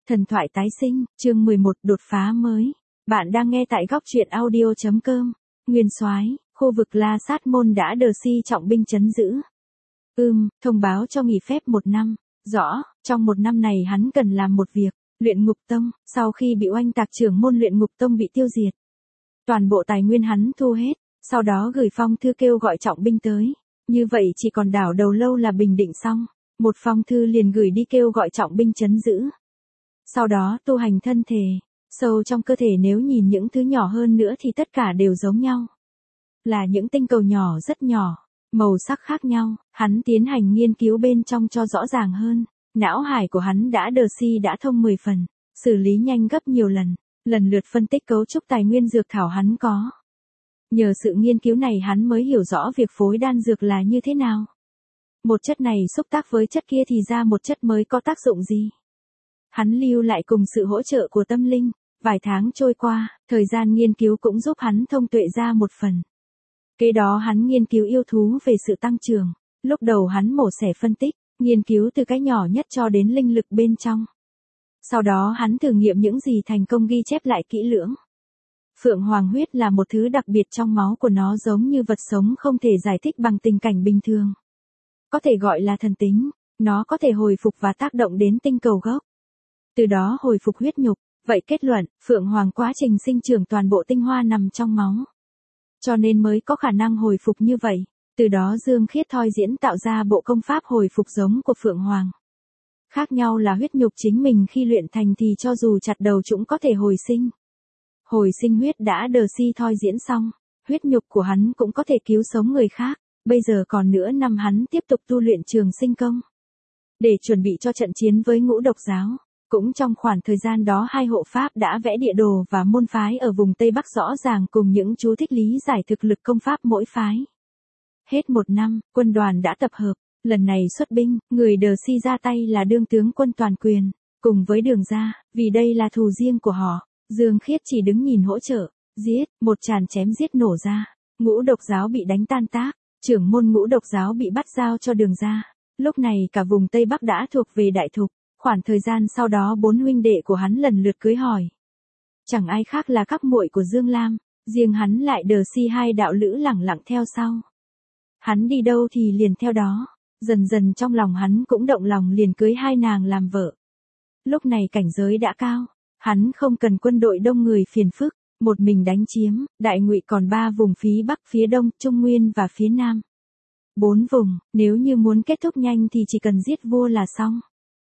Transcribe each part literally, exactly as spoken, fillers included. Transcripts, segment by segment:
Thần thoại tái sinh, chương mười một đột phá mới. Bạn đang nghe tại góc truyện audio chấm com. Nguyên soái, khu vực La Sát Môn đã đờ si trọng binh trấn giữ. Ừm, thông báo cho nghỉ phép một năm. Rõ, trong một năm này hắn cần làm một việc, luyện ngục tông, sau khi bị oanh tạc trưởng môn luyện ngục tông bị tiêu diệt. Toàn bộ tài nguyên hắn thu hết, sau đó gửi phong thư kêu gọi trọng binh tới. Như vậy chỉ còn đảo Đầu Lâu là bình định xong. Một phong thư liền gửi đi kêu gọi trọng binh trấn giữ. Sau đó tu hành thân thể, sâu trong cơ thể nếu nhìn những thứ nhỏ hơn nữa thì tất cả đều giống nhau. Là những tinh cầu nhỏ rất nhỏ, màu sắc khác nhau, hắn tiến hành nghiên cứu bên trong cho rõ ràng hơn. Não hải của hắn đã đờ si đã thông mười phần, xử lý nhanh gấp nhiều lần, lần lượt phân tích cấu trúc tài nguyên dược thảo hắn có. Nhờ sự nghiên cứu này hắn mới hiểu rõ việc phối đan dược là như thế nào. Một chất này xúc tác với chất kia thì ra một chất mới có tác dụng gì. Hắn lưu lại cùng sự hỗ trợ của tâm linh, vài tháng trôi qua, thời gian nghiên cứu cũng giúp hắn thông tuệ ra một phần. Kế đó hắn nghiên cứu yêu thú về sự tăng trưởng, lúc đầu hắn mổ xẻ phân tích, nghiên cứu từ cái nhỏ nhất cho đến linh lực bên trong. Sau đó hắn thử nghiệm những gì thành công ghi chép lại kỹ lưỡng. Phượng Hoàng huyết là một thứ đặc biệt trong máu của nó giống như vật sống không thể giải thích bằng tình cảnh bình thường. Có thể gọi là thần tính, nó có thể hồi phục và tác động đến tinh cầu gốc. Từ đó hồi phục huyết nhục, vậy kết luận, Phượng Hoàng quá trình sinh trưởng toàn bộ tinh hoa nằm trong máu. Cho nên mới có khả năng hồi phục như vậy, từ đó Dương Khiết thoi diễn tạo ra bộ công pháp hồi phục giống của Phượng Hoàng. Khác nhau là huyết nhục chính mình khi luyện thành thì cho dù chặt đầu chúng có thể hồi sinh. Hồi sinh huyết đã đờ si thoi diễn xong, huyết nhục của hắn cũng có thể cứu sống người khác, bây giờ còn nửa năm hắn tiếp tục tu luyện trường sinh công. Để chuẩn bị cho trận chiến với ngũ độc giáo. Cũng trong khoảng thời gian đó hai hộ pháp đã vẽ địa đồ và môn phái ở vùng Tây Bắc rõ ràng cùng những chú thích lý giải thực lực công pháp mỗi phái. Hết một năm, quân đoàn đã tập hợp, lần này xuất binh, người đờ si ra tay là đương tướng quân toàn quyền, cùng với Đường gia, vì đây là thù riêng của họ, Dương Khiết chỉ đứng nhìn hỗ trợ, giết, một tràn chém giết nổ ra, ngũ độc giáo bị đánh tan tác, trưởng môn ngũ độc giáo bị bắt giao cho Đường gia, lúc này cả vùng Tây Bắc đã thuộc về Đại Thục. Khoảng thời gian sau đó bốn huynh đệ của hắn lần lượt cưới hỏi. Chẳng ai khác là các muội của Dương Lam, riêng hắn lại đờ si hai đạo lữ lẳng lặng theo sau. Hắn đi đâu thì liền theo đó, dần dần trong lòng hắn cũng động lòng liền cưới hai nàng làm vợ. Lúc này cảnh giới đã cao, hắn không cần quân đội đông người phiền phức, một mình đánh chiếm, Đại Ngụy còn ba vùng phía Bắc, phía Đông, Trung Nguyên và phía Nam. Bốn vùng, nếu như muốn kết thúc nhanh thì chỉ cần giết vua là xong.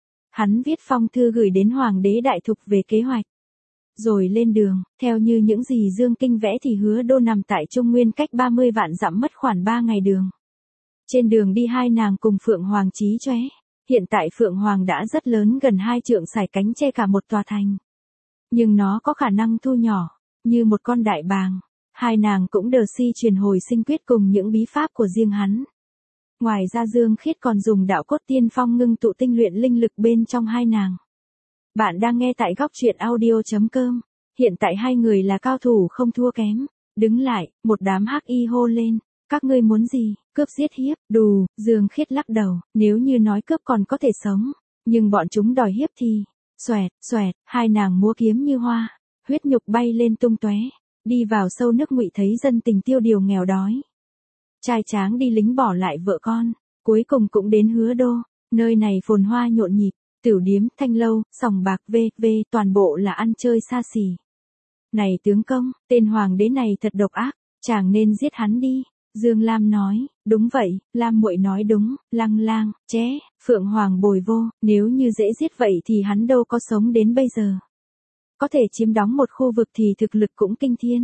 Hắn viết phong thư gửi đến Hoàng đế Đại Thục về kế hoạch. Rồi lên đường, theo như những gì Dương Kinh vẽ thì Hứa Đô nằm tại Trung Nguyên cách ba mươi vạn dặm mất khoảng ba ngày đường. Trên đường đi hai nàng cùng Phượng Hoàng chí chóe. Hiện tại Phượng Hoàng đã rất lớn gần hai trượng sải cánh che cả một tòa thành. Nhưng nó có khả năng thu nhỏ, như một con đại bàng. Hai nàng cũng đờ si truyền hồi sinh quyết cùng những bí pháp của riêng hắn. Ngoài ra Dương Khiết còn dùng đạo cốt tiên phong ngưng tụ tinh luyện linh lực bên trong hai nàng. Bạn đang nghe tại góc truyện audio chấm com. Hiện tại hai người là cao thủ không thua kém. Đứng lại, một đám hắc y hô lên. Các ngươi muốn gì, cướp giết hiếp, đù, Dương Khiết lắc đầu. Nếu như nói cướp còn có thể sống. Nhưng bọn chúng đòi hiếp thì, xoẹt, xoẹt, hai nàng múa kiếm như hoa. Huyết nhục bay lên tung tóe. Đi vào sâu nước Ngụy thấy dân tình tiêu điều nghèo đói. Trai tráng đi lính bỏ lại vợ con, cuối cùng cũng đến Hứa Đô, nơi này phồn hoa nhộn nhịp, tửu điếm, thanh lâu, sòng bạc vê vê toàn bộ là ăn chơi xa xỉ. Này tướng công, tên hoàng đế này thật độc ác, chàng nên giết hắn đi, Dương Lam nói, đúng vậy, Lam muội nói đúng, Lăng Lang, ché, Phượng Hoàng bồi vô, nếu như dễ giết vậy thì hắn đâu có sống đến bây giờ. Có thể chiếm đóng một khu vực thì thực lực cũng kinh thiên.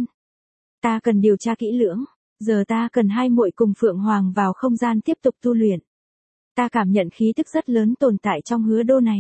Ta cần điều tra kỹ lưỡng. Giờ ta cần hai muội cùng Phượng Hoàng vào không gian tiếp tục tu luyện. Ta cảm nhận khí tức rất lớn tồn tại trong Hứa Đô này.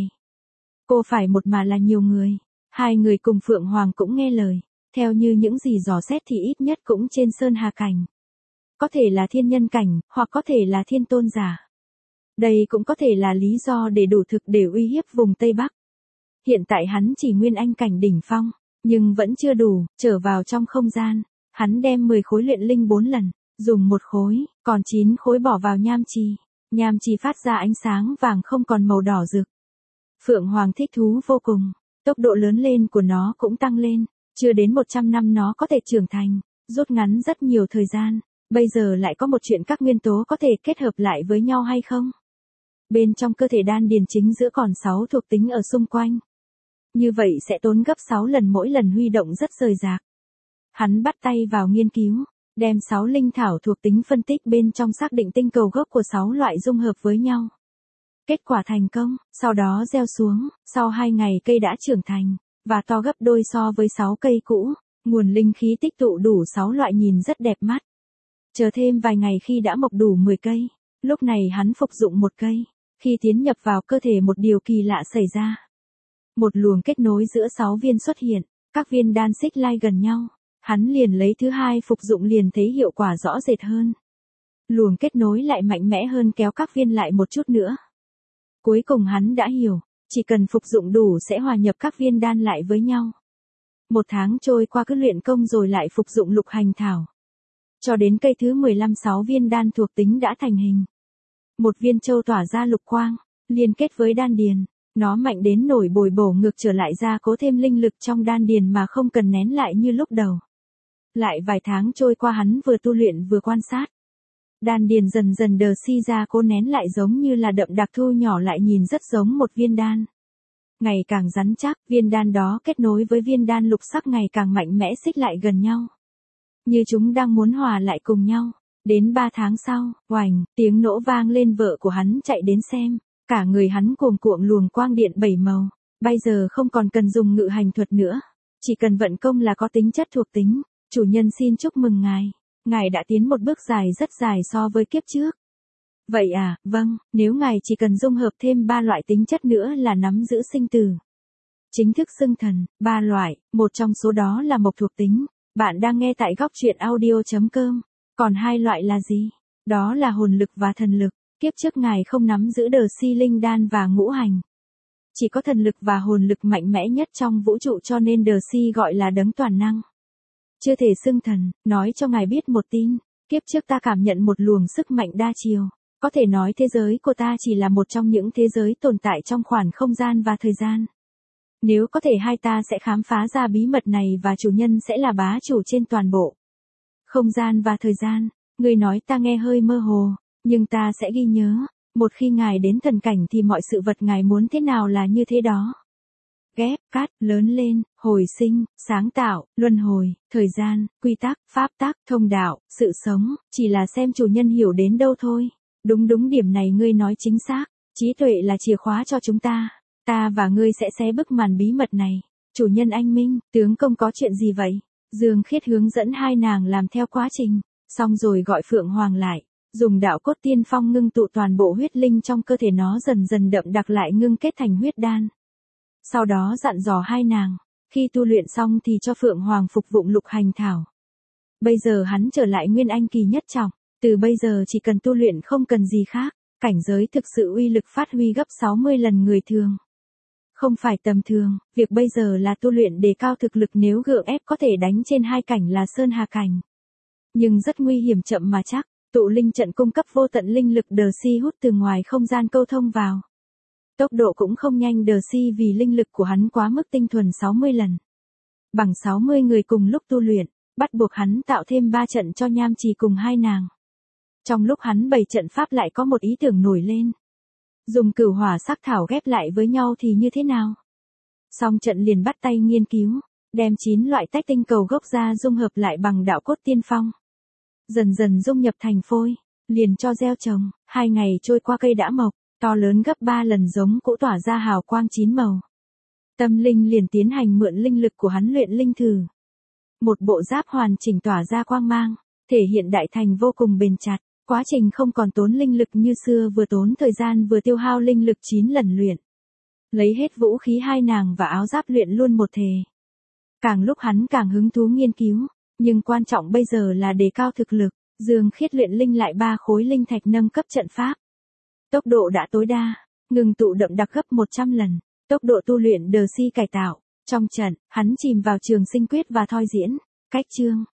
Cô phải một mà là nhiều người. Hai người cùng Phượng Hoàng cũng nghe lời. Theo như những gì dò xét thì ít nhất cũng trên Sơn Hà Cảnh. Có thể là thiên nhân cảnh, hoặc có thể là thiên tôn giả. Đây cũng có thể là lý do để đủ thực để uy hiếp vùng Tây Bắc. Hiện tại hắn chỉ nguyên anh cảnh đỉnh phong, nhưng vẫn chưa đủ, trở vào trong không gian. Hắn đem mười khối luyện linh bốn lần, dùng một khối, còn chín khối bỏ vào nham trì. Nham trì phát ra ánh sáng vàng không còn màu đỏ rực. Phượng Hoàng thích thú vô cùng, Tốc độ lớn lên của nó cũng tăng lên, chưa đến một trăm năm nó có thể trưởng thành, rút ngắn rất nhiều thời gian. Bây giờ lại có một chuyện các nguyên tố có thể kết hợp lại với nhau hay không? Bên trong cơ thể đan điền chính giữa còn sáu thuộc tính ở xung quanh. Như vậy sẽ tốn gấp sáu lần, mỗi lần huy động rất rời rạc. Hắn bắt tay vào nghiên cứu, đem sáu linh thảo thuộc tính phân tích bên trong, xác định tinh cầu gốc của sáu loại dung hợp với nhau. Kết quả thành công, sau đó gieo xuống, sau hai ngày cây đã trưởng thành, và to gấp đôi so với sáu cây cũ, nguồn linh khí tích tụ đủ sáu loại nhìn rất đẹp mắt. Chờ thêm vài ngày khi đã mọc đủ mười cây, lúc này hắn phục dụng một cây, khi tiến nhập vào cơ thể một điều kỳ lạ xảy ra. Một luồng kết nối giữa sáu viên xuất hiện, các viên đan xích lai gần nhau, hắn liền lấy thứ hai phục dụng liền thấy hiệu quả rõ rệt hơn. Luồng kết nối lại mạnh mẽ hơn, kéo các viên lại một chút nữa. Cuối cùng hắn đã hiểu, chỉ cần phục dụng đủ sẽ hòa nhập các viên đan lại với nhau. Một tháng trôi qua cứ luyện công rồi lại phục dụng lục hành thảo. Cho đến cây thứ mười lăm, sáu viên đan thuộc tính đã thành hình. Một viên châu tỏa ra lục quang, liên kết với đan điền, nó mạnh đến nổi bồi bổ ngược trở lại ra cố thêm linh lực trong đan điền mà không cần nén lại như lúc đầu. Lại vài tháng trôi qua hắn vừa tu luyện vừa quan sát. Đan điền dần dần đờ si ra cố nén lại giống như là đậm đặc, thu nhỏ lại nhìn rất giống một viên đan. Ngày càng rắn chắc, viên đan đó kết nối với viên đan lục sắc ngày càng mạnh mẽ xích lại gần nhau. Như chúng đang muốn hòa lại cùng nhau. Đến ba tháng sau, oành, tiếng nổ vang lên, vợ của hắn chạy đến xem. Cả người hắn cuồn cuộn luồng quang điện bảy màu. Bây giờ không còn cần dùng ngự hành thuật nữa. Chỉ cần vận công là có tính chất thuộc tính. Chủ nhân xin chúc mừng ngài. Ngài đã tiến một bước dài rất dài so với kiếp trước. Vậy à, vâng, nếu ngài chỉ cần dung hợp thêm ba loại tính chất nữa là nắm giữ sinh tử. Chính thức xưng thần, ba loại, một trong số đó là mộc thuộc tính. Bạn đang nghe tại góc truyện audio chấm com. Còn hai loại là gì? Đó là hồn lực và thần lực. Kiếp trước ngài không nắm giữ đờ si linh đan và ngũ hành. Chỉ có thần lực và hồn lực mạnh mẽ nhất trong vũ trụ, cho nên đờ si gọi là đấng toàn năng. Chưa thể xưng thần, nói cho ngài biết một tin. Kiếp trước ta cảm nhận một luồng sức mạnh đa chiều. Có thể nói thế giới của ta chỉ là một trong những thế giới tồn tại trong khoảng không gian và thời gian. Nếu có thể hai ta sẽ khám phá ra bí mật này và chủ nhân sẽ là bá chủ trên toàn bộ không gian và thời gian. Người nói ta nghe hơi mơ hồ, nhưng ta sẽ ghi nhớ. Một khi ngài đến thần cảnh thì mọi sự vật ngài muốn thế nào là như thế đó. Ghép, cắt, lớn lên, hồi sinh, sáng tạo, luân hồi, thời gian, quy tắc, pháp tắc, thông đạo, sự sống, chỉ là xem chủ nhân hiểu đến đâu thôi. Đúng đúng, điểm này ngươi nói chính xác. Trí tuệ là chìa khóa cho chúng ta. Ta và ngươi sẽ xé bức màn bí mật này. Chủ nhân anh minh, tướng công có chuyện gì vậy? Dương Khiết hướng dẫn hai nàng làm theo quá trình. Xong rồi gọi Phượng Hoàng lại. Dùng đạo cốt tiên phong ngưng tụ toàn bộ huyết linh trong cơ thể nó, dần dần đậm đặc lại ngưng kết thành huyết đan. Sau đó dặn dò hai nàng. Khi tu luyện xong thì cho Phượng Hoàng phục dụng lục hành thảo. Bây giờ hắn trở lại nguyên anh kỳ nhất trọng. Từ bây giờ chỉ cần tu luyện không cần gì khác. Cảnh giới thực sự uy lực phát huy gấp sáu mươi lần người thường. Không phải tầm thường, việc bây giờ là tu luyện đề cao thực lực, nếu gượng ép có thể đánh trên hai cảnh là Sơn Hà cảnh. Nhưng rất nguy hiểm, chậm mà chắc. Tụ linh trận cung cấp vô tận linh lực, đờ si hút từ ngoài không gian câu thông vào. Tốc độ cũng không nhanh đờ si vì linh lực của hắn quá mức tinh thuần sáu mươi lần. Bằng sáu mươi người cùng lúc tu luyện, bắt buộc hắn tạo thêm ba trận cho Nham Trì cùng hai nàng. Trong lúc hắn bày trận pháp lại có một ý tưởng nổi lên. Dùng cửu hỏa sắc thảo ghép lại với nhau thì như thế nào? Xong trận liền bắt tay nghiên cứu, đem chín loại tách tinh cầu gốc ra dung hợp lại bằng đạo cốt tiên phong. Dần dần dung nhập thành phôi, liền cho gieo trồng, hai ngày trôi qua cây đã mọc, to lớn gấp ba lần giống cũ, tỏa ra hào quang chín màu. Tâm linh liền tiến hành mượn linh lực của hắn luyện linh thử. Một bộ giáp hoàn chỉnh tỏa ra quang mang, thể hiện đại thành vô cùng bền chặt. Quá trình không còn tốn linh lực như xưa, vừa tốn thời gian vừa tiêu hao linh lực chín lần luyện. Lấy hết vũ khí hai nàng và áo giáp luyện luôn một thể. Càng lúc hắn càng hứng thú nghiên cứu, nhưng quan trọng bây giờ là đề cao thực lực. Dương Khiết luyện linh lại ba khối linh thạch nâng cấp trận pháp. Tốc độ đã tối đa, ngừng tụ đậm đặc gấp một trăm lần. Tốc độ tu luyện đờ si cải tạo. Trong trận, hắn chìm vào trường sinh quyết và thoi diễn. Cách chương,